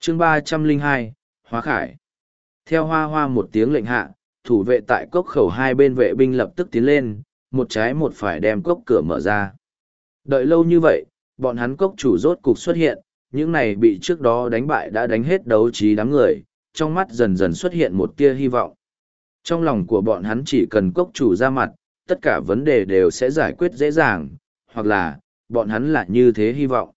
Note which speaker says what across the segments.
Speaker 1: chương 302, Hóa Khải. Theo hoa hoa một tiếng lệnh hạ, thủ vệ tại cốc khẩu hai bên vệ binh lập tức tiến lên, một trái một phải đem cốc cửa mở ra. Đợi lâu như vậy, bọn hắn cốc chủ rốt cục xuất hiện, những này bị trước đó đánh bại đã đánh hết đấu trí đám người, trong mắt dần dần xuất hiện một tia hy vọng. Trong lòng của bọn hắn chỉ cần cốc chủ ra mặt, tất cả vấn đề đều sẽ giải quyết dễ dàng, hoặc là, bọn hắn là như thế hy vọng.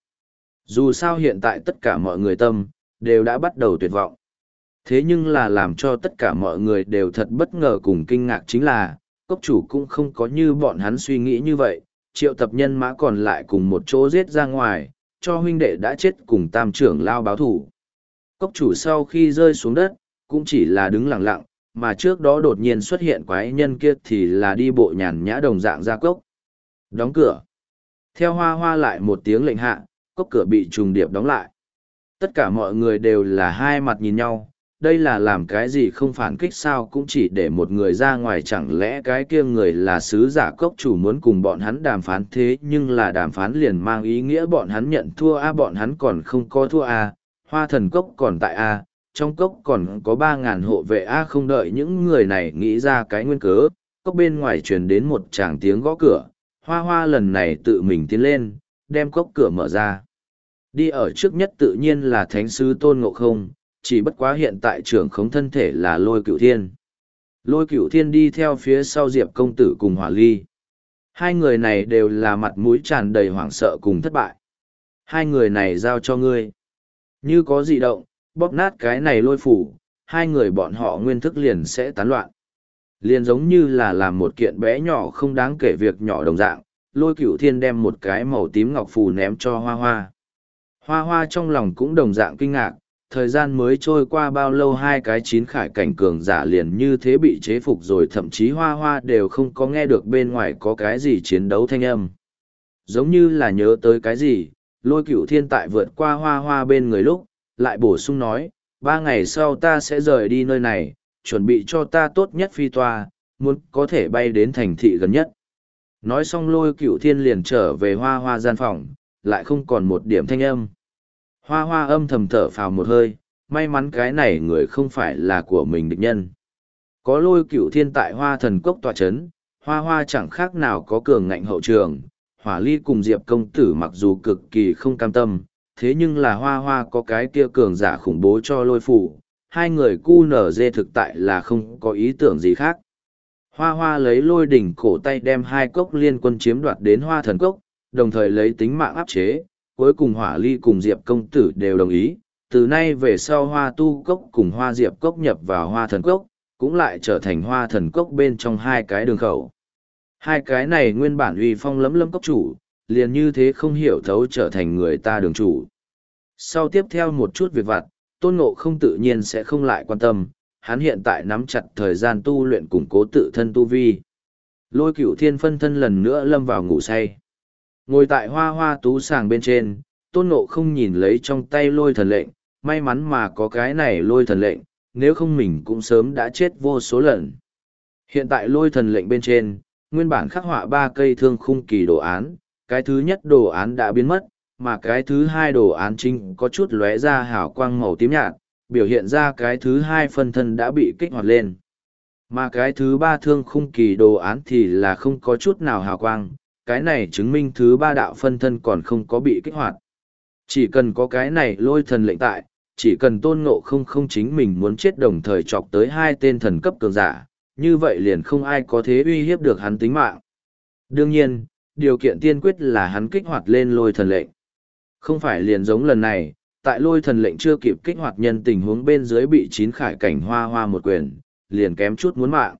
Speaker 1: Dù sao hiện tại tất cả mọi người tâm, đều đã bắt đầu tuyệt vọng. Thế nhưng là làm cho tất cả mọi người đều thật bất ngờ cùng kinh ngạc chính là, cốc chủ cũng không có như bọn hắn suy nghĩ như vậy, triệu tập nhân mã còn lại cùng một chỗ giết ra ngoài, cho huynh đệ đã chết cùng tam trưởng lao báo thủ. Cốc chủ sau khi rơi xuống đất, cũng chỉ là đứng lặng lặng, mà trước đó đột nhiên xuất hiện quái nhân kia thì là đi bộ nhàn nhã đồng dạng ra cốc. Đóng cửa. Theo hoa hoa lại một tiếng lệnh hạ, cốc cửa bị trùng điệp đóng lại. Tất cả mọi người đều là hai mặt nhìn nhau, đây là làm cái gì không phản kích sao cũng chỉ để một người ra ngoài, chẳng lẽ cái kia người là sứ giả cốc chủ muốn cùng bọn hắn đàm phán, thế nhưng là đàm phán liền mang ý nghĩa bọn hắn nhận thua bọn hắn còn không có thua hoa thần cốc còn tại trong cốc còn có 3.000 hộ vệ không đợi những người này nghĩ ra cái nguyên cớ, cốc bên ngoài truyền đến một tràng tiếng gõ cửa, hoa hoa lần này tự mình tiến lên, đem cốc cửa mở ra. Đi ở trước nhất tự nhiên là thánh sứ Tôn Ngộ Không, chỉ bất quá hiện tại trưởng khống thân thể là Lôi Cửu Thiên. Lôi Cửu Thiên đi theo phía sau Diệp công tử cùng Hỏa Ly. Hai người này đều là mặt mũi tràn đầy hoảng sợ cùng thất bại. Hai người này giao cho ngươi. Như có dị động, bóp nát cái này lôi phủ, hai người bọn họ nguyên thức liền sẽ tán loạn. Liền giống như là làm một kiện bé nhỏ không đáng kể việc nhỏ đồng dạng, Lôi Cửu Thiên đem một cái màu tím ngọc phù ném cho hoa hoa. Hoa hoa trong lòng cũng đồng dạng kinh ngạc, thời gian mới trôi qua bao lâu hai cái chín khải cảnh cường giả liền như thế bị chế phục rồi, thậm chí hoa hoa đều không có nghe được bên ngoài có cái gì chiến đấu thanh âm. Giống như là nhớ tới cái gì, Lôi Cửu Thiên tại vượt qua hoa hoa bên người lúc, lại bổ sung nói, 3 ngày sau ta sẽ rời đi nơi này, chuẩn bị cho ta tốt nhất phi toa, muốn có thể bay đến thành thị gần nhất. Nói xong Lôi Cửu Thiên liền trở về hoa hoa gian phòng, lại không còn một điểm thanh âm. Hoa hoa âm thầm thở phào một hơi, may mắn cái này người không phải là của mình địch nhân. Có Lôi Cửu Thiên tại hoa thần cốc tọa chấn, hoa hoa chẳng khác nào có cường ngạnh hậu trường. Hỏa Ly cùng Diệp công tử mặc dù cực kỳ không cam tâm, thế nhưng là hoa hoa có cái kia cường giả khủng bố cho lôi phủ, hai người cu nở dê thực tại là không có ý tưởng gì khác. Hoa hoa lấy lôi đỉnh cổ tay đem hai cốc liên quân chiếm đoạt đến hoa thần cốc, đồng thời lấy tính mạng áp chế, cuối cùng Hỏa Ly cùng Diệp công tử đều đồng ý, từ nay về sau hoa tu cốc cùng hoa diệp cốc nhập vào hoa thần cốc, cũng lại trở thành hoa thần cốc bên trong hai cái đường khẩu. Hai cái này nguyên bản uy phong lấm lấm cốc chủ, liền như thế không hiểu thấu trở thành người ta đường chủ. Sau tiếp theo một chút việc vặt, Tôn Ngộ Không tự nhiên sẽ không lại quan tâm, hắn hiện tại nắm chặt thời gian tu luyện củng cố tự thân tu vi. Lôi Cửu Thiên phân thân lần nữa lâm vào ngủ say. Ngồi tại hoa hoa tú sàng bên trên, Tôn Ngộ Không nhìn lấy trong tay lôi thần lệnh, may mắn mà có cái này lôi thần lệnh, nếu không mình cũng sớm đã chết vô số lần. Hiện tại lôi thần lệnh bên trên, nguyên bản khắc họa 3 cây thương khung kỳ đồ án, cái thứ nhất đồ án đã biến mất, mà cái thứ hai đồ án chính có chút lóe ra hào quang màu tím nhạt, biểu hiện ra cái thứ hai phân thân đã bị kích hoạt lên. Mà cái thứ ba thương khung kỳ đồ án thì là không có chút nào hào quang, cái này chứng minh thứ ba đạo phân thân còn không có bị kích hoạt. Chỉ cần có cái này lôi thần lệnh tại, chỉ cần Tôn Ngộ Không không chính mình muốn chết đồng thời chọc tới 2 tên thần cấp cường giả, như vậy liền không ai có thể uy hiếp được hắn tính mạng. Đương nhiên, điều kiện tiên quyết là hắn kích hoạt lên lôi thần lệnh. Không phải liền giống lần này, tại lôi thần lệnh chưa kịp kích hoạt nhân tình huống bên dưới bị 9 khải cảnh hoa hoa một quyền, liền kém chút muốn mạng.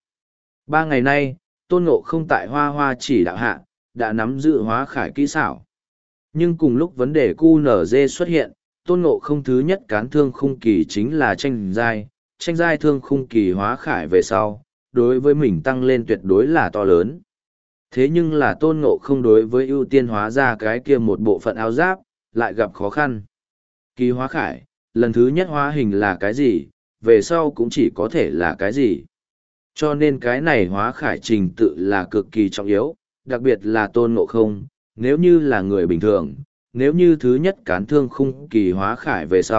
Speaker 1: 3 ngày nay, Tôn Ngộ Không tại hoa hoa chỉ đạo hạ, đã nắm giữ hóa khải kỹ xảo. Nhưng cùng lúc vấn đề QNZ xuất hiện, Tôn Ngộ Không thứ nhất cán thương khung kỳ chính là tranh giai thương khung kỳ hóa khải về sau, đối với mình tăng lên tuyệt đối là to lớn. Thế nhưng là Tôn Ngộ Không đối với ưu tiên hóa ra cái kia một bộ phận áo giáp, lại gặp khó khăn. Kỳ hóa khải, lần thứ nhất hóa hình là cái gì, về sau cũng chỉ có thể là cái gì. Cho nên cái này hóa khải trình tự là cực kỳ trọng yếu, đặc biệt là Tôn Ngộ Không, nếu như là người bình thường, nếu như thứ nhất cán thương khung kỳ hóa khải về sau,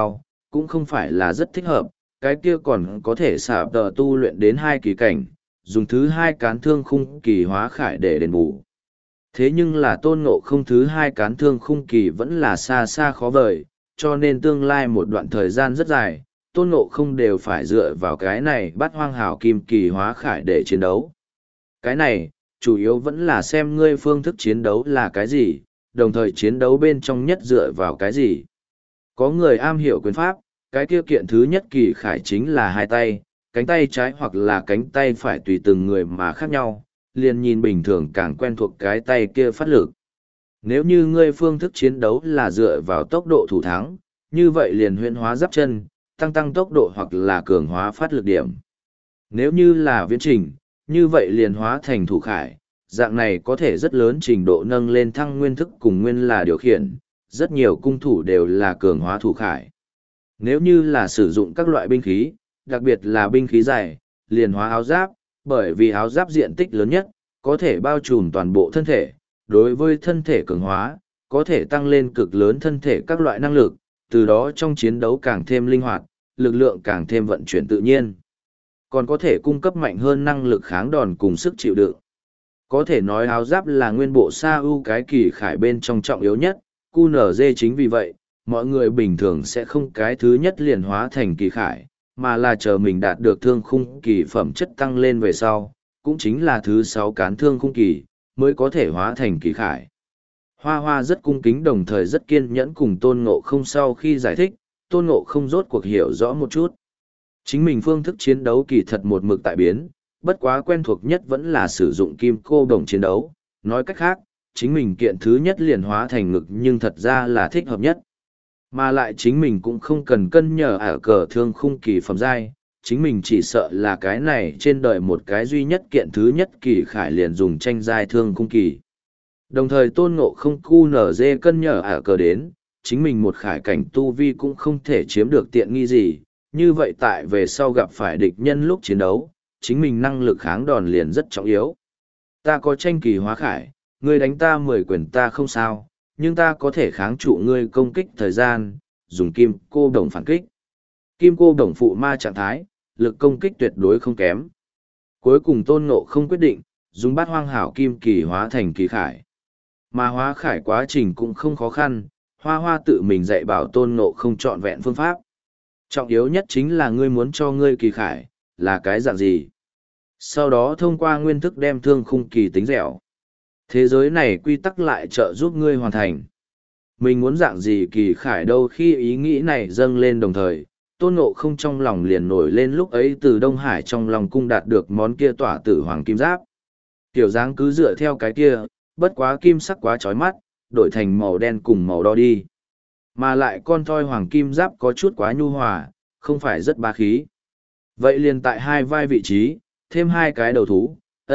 Speaker 1: cũng không phải là rất thích hợp, cái kia còn có thể xả tờ tu luyện đến 2 kỳ cảnh, dùng thứ 2 cán thương khung kỳ hóa khải để đền bù. Thế nhưng là tôn ngộ không thứ 2 cán thương khung kỳ vẫn là xa xa khó vời, cho nên tương lai một đoạn thời gian rất dài, tôn ngộ không đều phải dựa vào cái này bắt hoang hảo kim kỳ hóa khải để chiến đấu. Cái này, chủ yếu vẫn là xem ngươi phương thức chiến đấu là cái gì, đồng thời chiến đấu bên trong nhất dựa vào cái gì. Có người am hiểu quyền pháp, cái kia kiện thứ nhất kỳ khải chính là 2 tay, cánh tay trái hoặc là cánh tay phải tùy từng người mà khác nhau, liền nhìn bình thường càng quen thuộc cái tay kia phát lực. Nếu như ngươi phương thức chiến đấu là dựa vào tốc độ thủ thắng, như vậy liền huyễn hóa giáp chân, tăng tốc độ hoặc là cường hóa phát lực điểm. Nếu như là viễn trình, như vậy liền hóa thành thủ khải, dạng này có thể rất lớn trình độ nâng lên thăng nguyên thức cùng nguyên là điều khiển, rất nhiều cung thủ đều là cường hóa thủ khải. Nếu như là sử dụng các loại binh khí, đặc biệt là binh khí dài, liền hóa áo giáp, bởi vì áo giáp diện tích lớn nhất, có thể bao trùm toàn bộ thân thể, đối với thân thể cường hóa, có thể tăng lên cực lớn thân thể các loại năng lực, từ đó trong chiến đấu càng thêm linh hoạt, lực lượng càng thêm vận chuyển tự nhiên. Còn có thể cung cấp mạnh hơn năng lực kháng đòn cùng sức chịu đựng. Có thể nói áo giáp là nguyên bộ sa ưu cái kỳ khải bên trong trọng yếu nhất, QNZ chính vì vậy, mọi người bình thường sẽ không cái thứ nhất liền hóa thành kỳ khải, mà là chờ mình đạt được thương khung kỳ phẩm chất tăng lên về sau, cũng chính là thứ 6 cán thương khung kỳ, mới có thể hóa thành kỳ khải. Hoa Hoa rất cung kính đồng thời rất kiên nhẫn cùng Tôn Ngộ Không sau khi giải thích, Tôn Ngộ Không rốt cuộc hiểu rõ một chút. Chính mình phương thức chiến đấu kỳ thật một mực tại biến, bất quá quen thuộc nhất vẫn là sử dụng kim cô đồng chiến đấu. Nói cách khác, chính mình kiện thứ nhất liền hóa thành ngực nhưng thật ra là thích hợp nhất. Mà lại chính mình cũng không cần cân nhờ ở cờ thương khung kỳ phẩm giai, chính mình chỉ sợ là cái này trên đời một cái duy nhất kiện thứ nhất kỳ khải liền dùng tranh giai thương khung kỳ. Đồng thời Tôn Ngộ Không QNZ cân nhờ ở cờ đến, chính mình một khải cảnh tu vi cũng không thể chiếm được tiện nghi gì, như vậy tại về sau gặp phải địch nhân lúc chiến đấu, chính mình năng lực kháng đòn liền rất trọng yếu. Ta có tranh kỳ hóa khải, ngươi đánh ta 10 quyền ta không sao, nhưng ta có thể kháng trụ ngươi công kích thời gian, dùng kim cô đồng phản kích. Kim cô đồng phụ ma trạng thái, lực công kích tuyệt đối không kém. Cuối cùng Tôn Ngộ Không quyết định, dùng bát hoang hảo kim kỳ hóa thành kỳ khải. Mà hóa khải quá trình cũng không khó khăn, Hoa Hoa tự mình dạy bảo Tôn Ngộ Không trọn vẹn phương pháp. Trọng yếu nhất chính là ngươi muốn cho ngươi kỳ khải, là cái dạng gì. Sau đó thông qua nguyên thức đem thương khung kỳ tính dẻo. Thế giới này quy tắc lại trợ giúp ngươi hoàn thành. Mình muốn dạng gì kỳ khải đâu khi ý nghĩ này dâng lên đồng thời, Tôn Ngộ Không trong lòng liền nổi lên lúc ấy từ Đông Hải trong lòng cung đạt được món kia tỏa tử hoàng kim giáp. Kiểu dáng cứ dựa theo cái kia, bất quá kim sắc quá chói mắt, đổi thành màu đen cùng màu đỏ đi. Mà lại con thoi hoàng kim giáp có chút quá nhu hòa, không phải rất bá khí. Vậy liền tại 2 vai vị trí, thêm 2 cái đầu thú,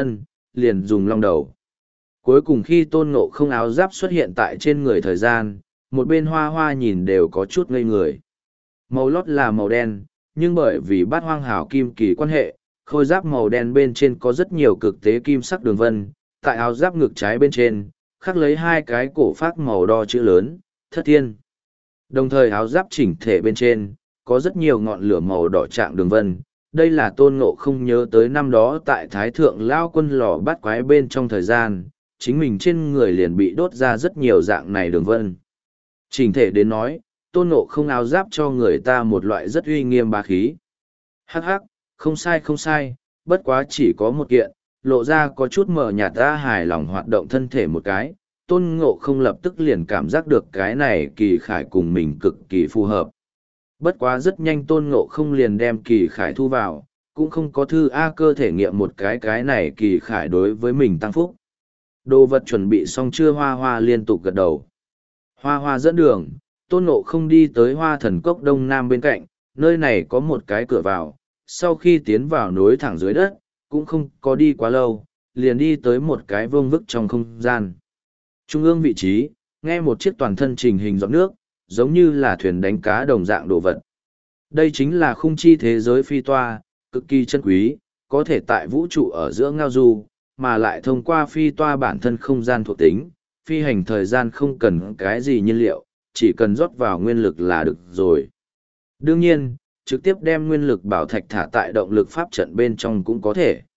Speaker 1: liền dùng long đầu. Cuối cùng khi Tôn Ngộ Không áo giáp xuất hiện tại trên người thời gian, một bên Hoa Hoa nhìn đều có chút ngây người. Màu lót là màu đen, nhưng bởi vì bát hoang hảo kim kỳ quan hệ, khôi giáp màu đen bên trên có rất nhiều cực tế kim sắc đường vân, tại áo giáp ngực trái bên trên, khắc lấy 2 cái cổ phác màu đỏ chữ lớn, Thất Thiên. Đồng thời áo giáp chỉnh thể bên trên, có rất nhiều ngọn lửa màu đỏ trạng đường vân. Đây là Tôn Ngộ Không nhớ tới năm đó tại Thái Thượng Lao Quân lò bắt quái bên trong thời gian, chính mình trên người liền bị đốt ra rất nhiều dạng này đường vân. Chỉnh thể đến nói, Tôn Ngộ Không áo giáp cho người ta một loại rất uy nghiêm bá khí. Hắc hắc, không sai không sai, bất quá chỉ có một kiện, lộ ra có chút mờ nhạt ra hài lòng hoạt động thân thể một cái. Tôn Ngộ Không lập tức liền cảm giác được cái này kỳ khải cùng mình cực kỳ phù hợp. Bất quá rất nhanh Tôn Ngộ Không liền đem kỳ khải thu vào, cũng không có thư A cơ thể nghiệm một cái này kỳ khải đối với mình tăng phúc. Đồ vật chuẩn bị xong chưa? Hoa Hoa liên tục gật đầu. Hoa Hoa dẫn đường, Tôn Ngộ Không đi tới Hoa Thần Cốc Đông Nam bên cạnh, nơi này có một cái cửa vào, sau khi tiến vào nối thẳng dưới đất, cũng không có đi quá lâu, liền đi tới một cái vương vức trong không gian. Trung ương vị trí, nghe một chiếc toàn thân trình hình giọt nước, giống như là thuyền đánh cá đồng dạng đồ vật. Đây chính là khung chi thế giới phi toa, cực kỳ chân quý, có thể tại vũ trụ ở giữa ngao du, mà lại thông qua phi toa bản thân không gian thuộc tính, phi hành thời gian không cần cái gì nhiên liệu, chỉ cần rót vào nguyên lực là được rồi. Đương nhiên, trực tiếp đem nguyên lực bảo thạch thả tại động lực pháp trận bên trong cũng có thể.